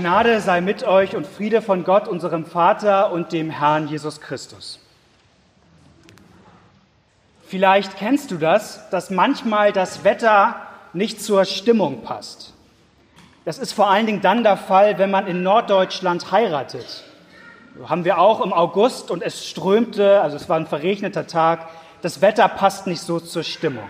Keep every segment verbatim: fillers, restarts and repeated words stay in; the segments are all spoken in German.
Gnade sei mit euch und Friede von Gott, unserem Vater und dem Herrn Jesus Christus. Vielleicht kennst du das, dass manchmal das Wetter nicht zur Stimmung passt. Das ist vor allen Dingen dann der Fall, wenn man in Norddeutschland heiratet. So haben wir auch im August und es strömte, also es war ein verregneter Tag. Das Wetter passt nicht so zur Stimmung.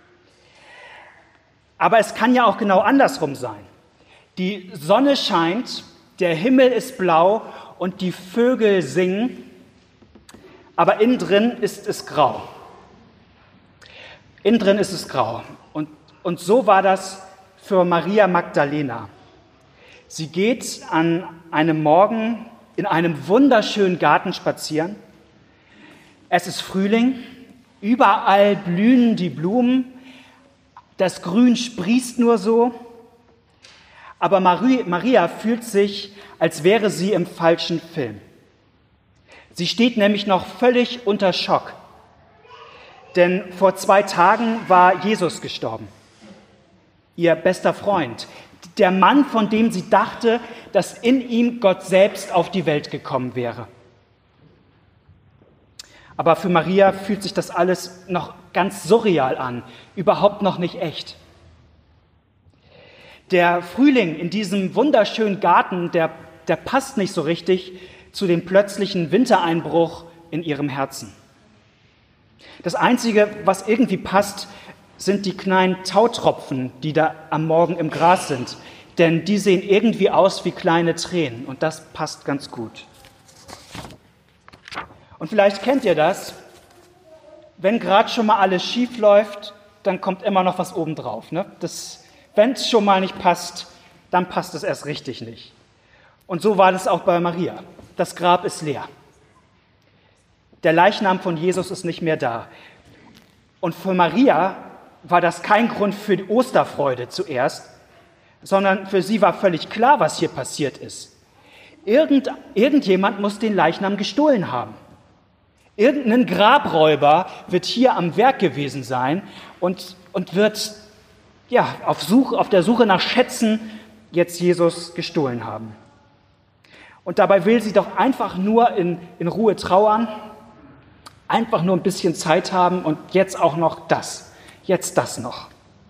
Aber es kann ja auch genau andersrum sein. Die Sonne scheint, der Himmel ist blau und die Vögel singen, aber innen drin ist es grau. Innen drin ist es grau. Und, und so war das für Maria Magdalena. Sie geht an einem Morgen in einem wunderschönen Garten spazieren. Es ist Frühling, überall blühen die Blumen, das Grün sprießt nur so. Aber Maria fühlt sich, als wäre sie im falschen Film. Sie steht nämlich noch völlig unter Schock. Denn vor zwei Tagen war Jesus gestorben. Ihr bester Freund, der Mann, von dem sie dachte, dass in ihm Gott selbst auf die Welt gekommen wäre. Aber für Maria fühlt sich das alles noch ganz surreal an, überhaupt noch nicht echt. Der Frühling in diesem wunderschönen Garten, der, der passt nicht so richtig zu dem plötzlichen Wintereinbruch in ihrem Herzen. Das Einzige, was irgendwie passt, sind die kleinen Tautropfen, die da am Morgen im Gras sind. Denn die sehen irgendwie aus wie kleine Tränen und das passt ganz gut. Und vielleicht kennt ihr das, wenn gerade schon mal alles schief läuft, dann kommt immer noch was obendrauf. Ne? Wenn es schon mal nicht passt, dann passt es erst richtig nicht. Und so war das auch bei Maria. Das Grab ist leer. Der Leichnam von Jesus ist nicht mehr da. Und für Maria war das kein Grund für die Osterfreude zuerst, sondern für sie war völlig klar, was hier passiert ist. Irgend, irgendjemand muss den Leichnam gestohlen haben. Irgendein Grabräuber wird hier am Werk gewesen sein und, und wird ja, auf, Suche, auf der Suche nach Schätzen jetzt Jesus gestohlen haben. Und dabei will sie doch einfach nur in, in Ruhe trauern, einfach nur ein bisschen Zeit haben und jetzt auch noch das, jetzt das noch.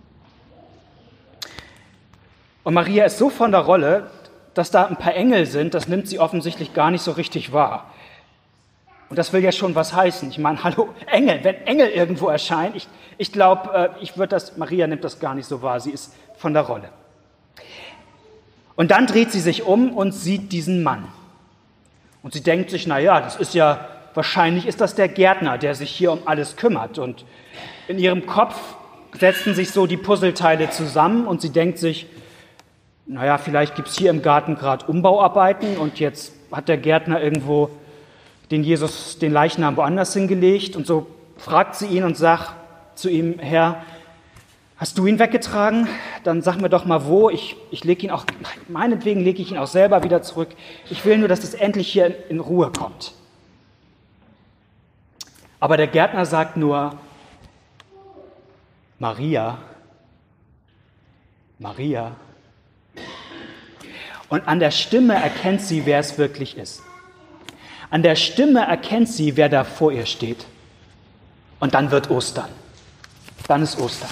Und Maria ist so von der Rolle, dass da ein paar Engel sind, das nimmt sie offensichtlich gar nicht so richtig wahr. Und das will ja schon was heißen. Ich meine, hallo, Engel, wenn Engel irgendwo erscheinen, ich, ich glaube, ich würde das, Maria nimmt das gar nicht so wahr, sie ist von der Rolle. Und dann dreht sie sich um und sieht diesen Mann. Und sie denkt sich, na ja, das ist ja, wahrscheinlich ist das der Gärtner, der sich hier um alles kümmert. Und in ihrem Kopf setzen sich so die Puzzleteile zusammen und sie denkt sich, naja, vielleicht gibt es hier im Garten gerade Umbauarbeiten und jetzt hat der Gärtner irgendwo den Jesus, den Leichnam woanders hingelegt. Und so fragt sie ihn und sagt zu ihm, Herr, hast du ihn weggetragen? Dann sag mir doch mal wo. Ich, ich lege ihn auch, meinetwegen lege ich ihn auch selber wieder zurück. Ich will nur, dass es endlich hier in, in Ruhe kommt. Aber der Gärtner sagt nur, Maria, Maria. Und an der Stimme erkennt sie, wer es wirklich ist. An der Stimme erkennt sie, wer da vor ihr steht. Und dann wird Ostern. Dann ist Ostern.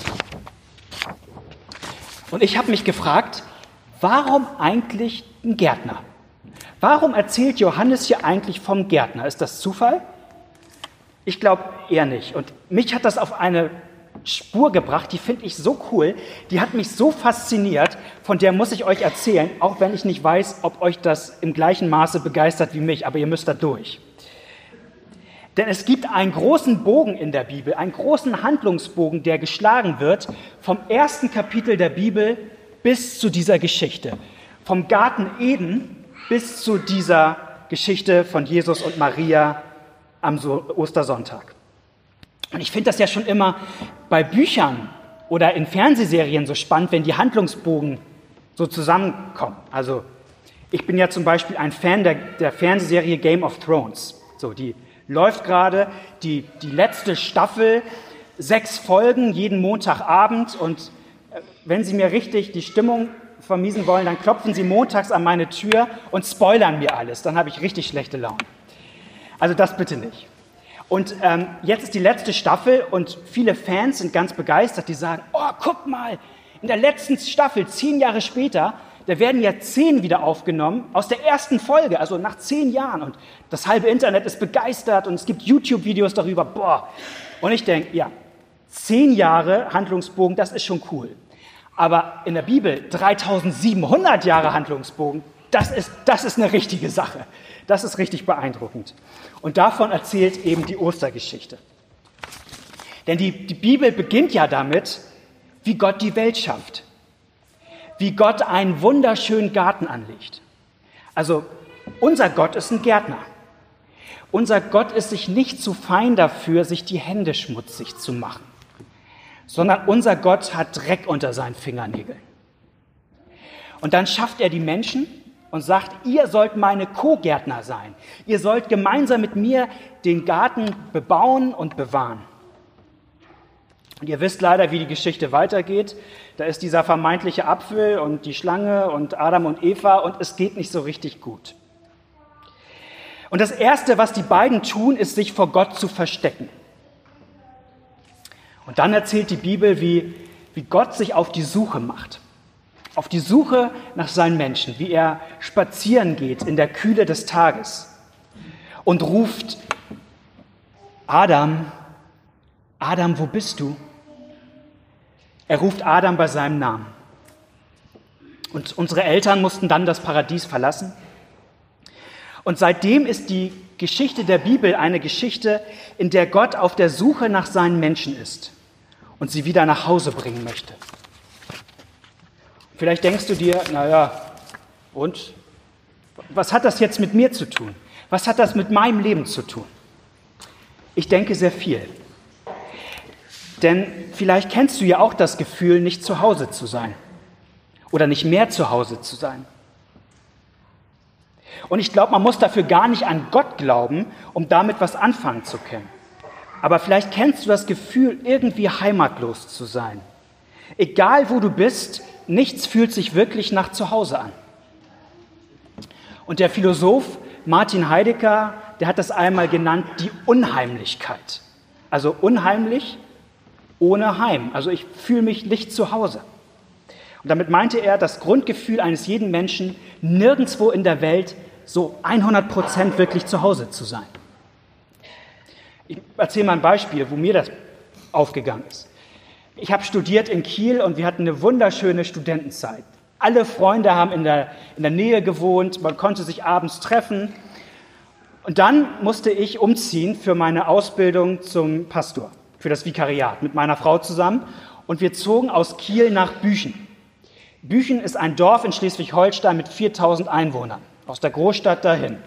Und ich habe mich gefragt, warum eigentlich ein Gärtner? Warum erzählt Johannes hier eigentlich vom Gärtner? Ist das Zufall? Ich glaube eher nicht. Und mich hat das auf eine Spur gebracht, die finde ich so cool, die hat mich so fasziniert, von der muss ich euch erzählen, auch wenn ich nicht weiß, ob euch das im gleichen Maße begeistert wie mich, aber ihr müsst da durch. Denn es gibt einen großen Bogen in der Bibel, einen großen Handlungsbogen, der geschlagen wird, vom ersten Kapitel der Bibel bis zu dieser Geschichte. Vom Garten Eden bis zu dieser Geschichte von Jesus und Maria am Ostersonntag. Und ich finde das ja schon immer bei Büchern oder in Fernsehserien so spannend, wenn die Handlungsbogen so zusammenkommen. Also ich bin ja zum Beispiel ein Fan der, der Fernsehserie Game of Thrones. So, die läuft gerade, die, die letzte Staffel, sechs Folgen jeden Montagabend. Und wenn sie mir richtig die Stimmung vermiesen wollen, dann klopfen sie montags an meine Tür und spoilern mir alles. Dann habe ich richtig schlechte Laune. Also das bitte nicht. Und ähm, jetzt ist die letzte Staffel und viele Fans sind ganz begeistert. Die sagen, oh, guck mal, in der letzten Staffel, zehn Jahre später, da werden ja Szenen wieder aufgenommen aus der ersten Folge, also nach zehn Jahren. Und das halbe Internet ist begeistert und es gibt YouTube-Videos darüber. Boah. Und ich denke, ja, zehn Jahre Handlungsbogen, das ist schon cool. Aber in der Bibel dreitausendsiebenhundert Jahre Handlungsbogen, das ist, das ist eine richtige Sache. Das ist richtig beeindruckend. Und davon erzählt eben die Ostergeschichte. Denn die, die Bibel beginnt ja damit, wie Gott die Welt schafft. Wie Gott einen wunderschönen Garten anlegt. Also unser Gott ist ein Gärtner. Unser Gott ist sich nicht zu fein dafür, sich die Hände schmutzig zu machen, sondern unser Gott hat Dreck unter seinen Fingernägeln. Und dann schafft er die Menschen und sagt, ihr sollt meine Co-Gärtner sein. Ihr sollt gemeinsam mit mir den Garten bebauen und bewahren. Und ihr wisst leider, wie die Geschichte weitergeht. Da ist dieser vermeintliche Apfel und die Schlange und Adam und Eva und es geht nicht so richtig gut. Und das Erste, was die beiden tun, ist, sich vor Gott zu verstecken. Und dann erzählt die Bibel, wie, wie Gott sich auf die Suche macht. Auf die Suche nach seinen Menschen, wie er spazieren geht in der Kühle des Tages und ruft, Adam, Adam, wo bist du? Er ruft Adam bei seinem Namen. Und unsere Eltern mussten dann das Paradies verlassen. Und seitdem ist die Geschichte der Bibel eine Geschichte, in der Gott auf der Suche nach seinen Menschen ist und sie wieder nach Hause bringen möchte. Vielleicht denkst du dir, naja, und? Was hat das jetzt mit mir zu tun? Was hat das mit meinem Leben zu tun? Ich denke sehr viel. Denn vielleicht kennst du ja auch das Gefühl, nicht zu Hause zu sein oder nicht mehr zu Hause zu sein. Und ich glaube, man muss dafür gar nicht an Gott glauben, um damit was anfangen zu können. Aber vielleicht kennst du das Gefühl, irgendwie heimatlos zu sein. Egal wo du bist, nichts fühlt sich wirklich nach Zuhause an. Und der Philosoph Martin Heidegger, der hat das einmal genannt, die Unheimlichkeit. Also unheimlich ohne Heim. Also ich fühle mich nicht zu Hause. Und damit meinte er das Grundgefühl eines jeden Menschen, nirgendwo in der Welt so hundert Prozent wirklich zu Hause zu sein. Ich erzähle mal ein Beispiel, wo mir das aufgegangen ist. Ich habe studiert in Kiel und wir hatten eine wunderschöne Studentenzeit. Alle Freunde haben in der, in der Nähe gewohnt, man konnte sich abends treffen. Und dann musste ich umziehen für meine Ausbildung zum Pastor, für das Vikariat, mit meiner Frau zusammen. Und wir zogen aus Kiel nach Büchen. Büchen ist ein Dorf in Schleswig-Holstein mit viertausend Einwohnern, aus der Großstadt dahin.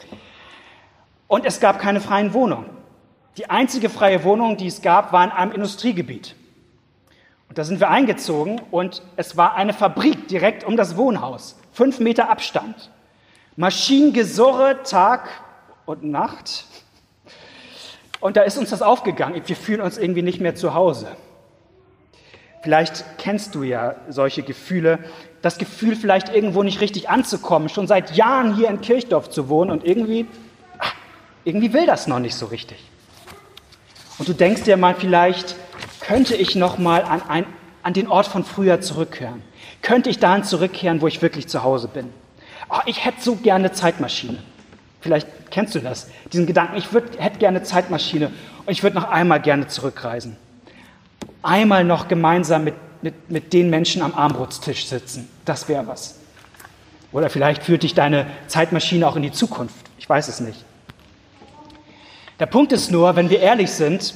Und es gab keine freien Wohnungen. Die einzige freie Wohnung, die es gab, war in einem Industriegebiet. Und da sind wir eingezogen und es war eine Fabrik direkt um das Wohnhaus. Fünf Meter Abstand. Maschinengesurre Tag und Nacht. Und da ist uns das aufgegangen. Wir fühlen uns irgendwie nicht mehr zu Hause. Vielleicht kennst du ja solche Gefühle. Das Gefühl, vielleicht irgendwo nicht richtig anzukommen, schon seit Jahren hier in Kirchdorf zu wohnen und irgendwie, ach, irgendwie will das noch nicht so richtig. Und du denkst dir mal, vielleicht könnte ich noch mal an, ein, an den Ort von früher zurückkehren. Könnte ich dahin zurückkehren, wo ich wirklich zu Hause bin. Oh, ich hätte so gerne eine Zeitmaschine. Vielleicht kennst du das, diesen Gedanken, ich würd, hätte gerne eine Zeitmaschine und ich würde noch einmal gerne zurückreisen. Einmal noch gemeinsam mit, mit, mit den Menschen am Armbrotstisch sitzen. Das wäre was. Oder vielleicht führt dich deine Zeitmaschine auch in die Zukunft. Ich weiß es nicht. Der Punkt ist nur, wenn wir ehrlich sind,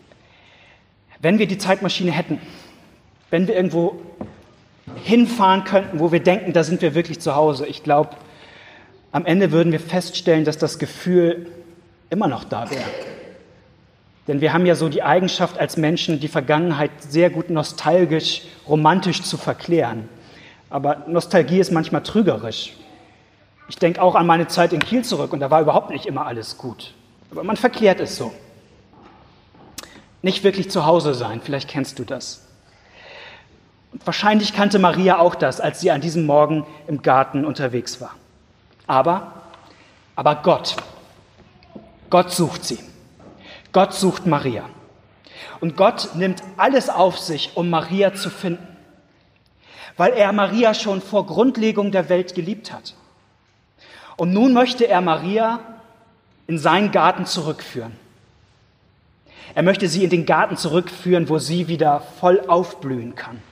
wenn wir die Zeitmaschine hätten, wenn wir irgendwo hinfahren könnten, wo wir denken, da sind wir wirklich zu Hause, ich glaube, am Ende würden wir feststellen, dass das Gefühl immer noch da wäre. Denn wir haben ja so die Eigenschaft als Menschen, die Vergangenheit sehr gut nostalgisch, romantisch zu verklären. Aber Nostalgie ist manchmal trügerisch. Ich denke auch an meine Zeit in Kiel zurück und da war überhaupt nicht immer alles gut. Aber man verklärt es so. Nicht wirklich zu Hause sein, vielleicht kennst du das. Und wahrscheinlich kannte Maria auch das, als sie an diesem Morgen im Garten unterwegs war. Aber, aber Gott, Gott sucht sie. Gott sucht Maria. Und Gott nimmt alles auf sich, um Maria zu finden, weil er Maria schon vor Grundlegung der Welt geliebt hat. Und nun möchte er Maria in seinen Garten zurückführen. Er möchte sie in den Garten zurückführen, wo sie wieder voll aufblühen kann.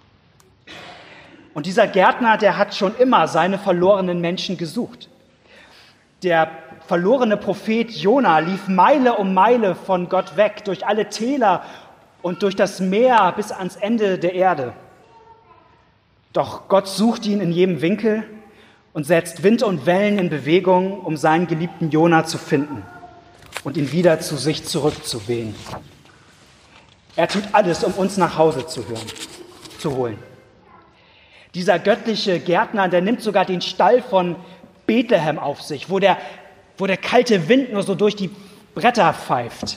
Und dieser Gärtner, der hat schon immer seine verlorenen Menschen gesucht. Der verlorene Prophet Jona lief Meile um Meile von Gott weg, durch alle Täler und durch das Meer bis ans Ende der Erde. Doch Gott sucht ihn in jedem Winkel und setzt Wind und Wellen in Bewegung, um seinen geliebten Jona zu finden und ihn wieder zu sich zurückzuwehen. Er tut alles, um uns nach Hause zu hören, zu holen. Dieser göttliche Gärtner, der nimmt sogar den Stall von Bethlehem auf sich, wo der, wo der kalte Wind nur so durch die Bretter pfeift.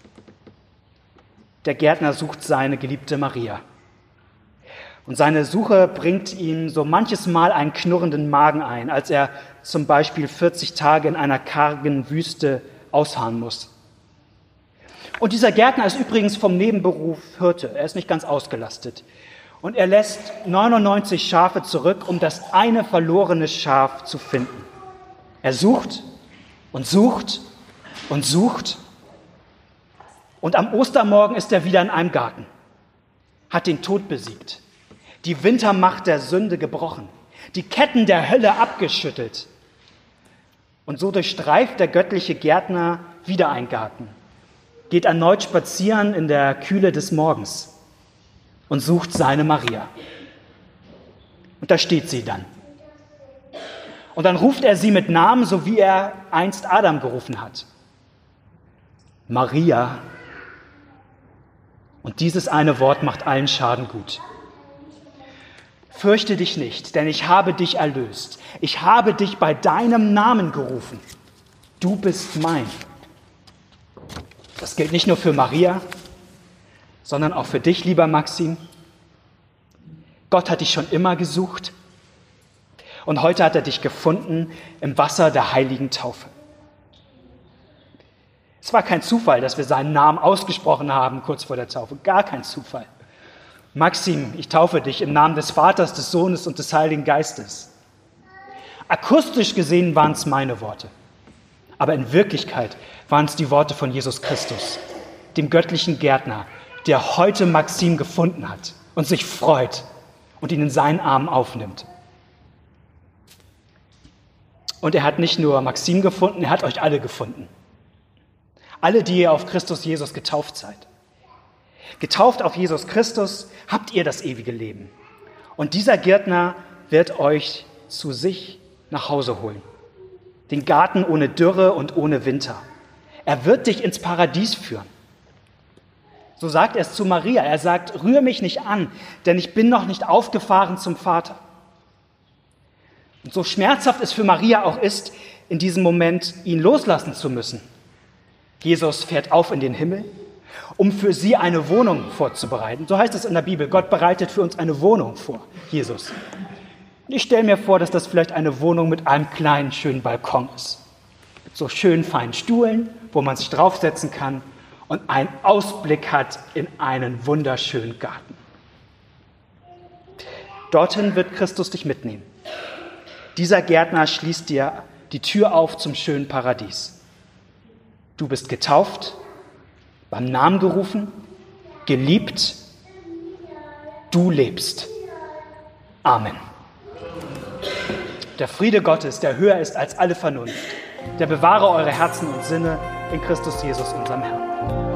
Der Gärtner sucht seine geliebte Maria. Und seine Suche bringt ihm so manches Mal einen knurrenden Magen ein, als er zum Beispiel vierzig Tage in einer kargen Wüste ausharren muss. Und dieser Gärtner ist übrigens vom Nebenberuf Hirte. Er ist nicht ganz ausgelastet. Und er lässt neunundneunzig Schafe zurück, um das eine verlorene Schaf zu finden. Er sucht und sucht und sucht. Und am Ostermorgen ist er wieder in einem Garten, hat den Tod besiegt, die Wintermacht der Sünde gebrochen, die Ketten der Hölle abgeschüttelt. Und so durchstreift der göttliche Gärtner wieder einen Garten, geht erneut spazieren in der Kühle des Morgens und sucht seine Maria. Und da steht sie dann. Und dann ruft er sie mit Namen, so wie er einst Adam gerufen hat. Maria. Und dieses eine Wort macht allen Schaden gut. Fürchte dich nicht, denn ich habe dich erlöst. Ich habe dich bei deinem Namen gerufen. Du bist mein. Das gilt nicht nur für Maria, sondern auch für dich, lieber Maxim. Gott hat dich schon immer gesucht und heute hat er dich gefunden im Wasser der heiligen Taufe. Es war kein Zufall, dass wir seinen Namen ausgesprochen haben kurz vor der Taufe. Gar kein Zufall. Maxim, ich taufe dich im Namen des Vaters, des Sohnes und des Heiligen Geistes. Akustisch gesehen waren es meine Worte, aber in Wirklichkeit waren es die Worte von Jesus Christus, dem göttlichen Gärtner, der heute Maxim gefunden hat und sich freut und ihn in seinen Armen aufnimmt. Und er hat nicht nur Maxim gefunden, er hat euch alle gefunden. Alle, die ihr auf Christus Jesus getauft seid. Getauft auf Jesus Christus habt ihr das ewige Leben. Und dieser Gärtner wird euch zu sich nach Hause holen. Den Garten ohne Dürre und ohne Winter. Er wird dich ins Paradies führen. So sagt er es zu Maria. Er sagt, rühr mich nicht an, denn ich bin noch nicht aufgefahren zum Vater. Und so schmerzhaft es für Maria auch ist, in diesem Moment ihn loslassen zu müssen. Jesus fährt auf in den Himmel, um für sie eine Wohnung vorzubereiten. So heißt es in der Bibel, Gott bereitet für uns eine Wohnung vor, Jesus. Und ich stelle mir vor, dass das vielleicht eine Wohnung mit einem kleinen, schönen Balkon ist. Mit so schönen, feinen Stuhlen, wo man sich draufsetzen kann und einen Ausblick hat in einen wunderschönen Garten. Dorthin wird Christus dich mitnehmen. Dieser Gärtner schließt dir die Tür auf zum schönen Paradies. Du bist getauft, beim Namen gerufen, geliebt, du lebst. Amen. Der Friede Gottes, der höher ist als alle Vernunft, der bewahre eure Herzen und Sinne in Christus Jesus, unserem Herrn.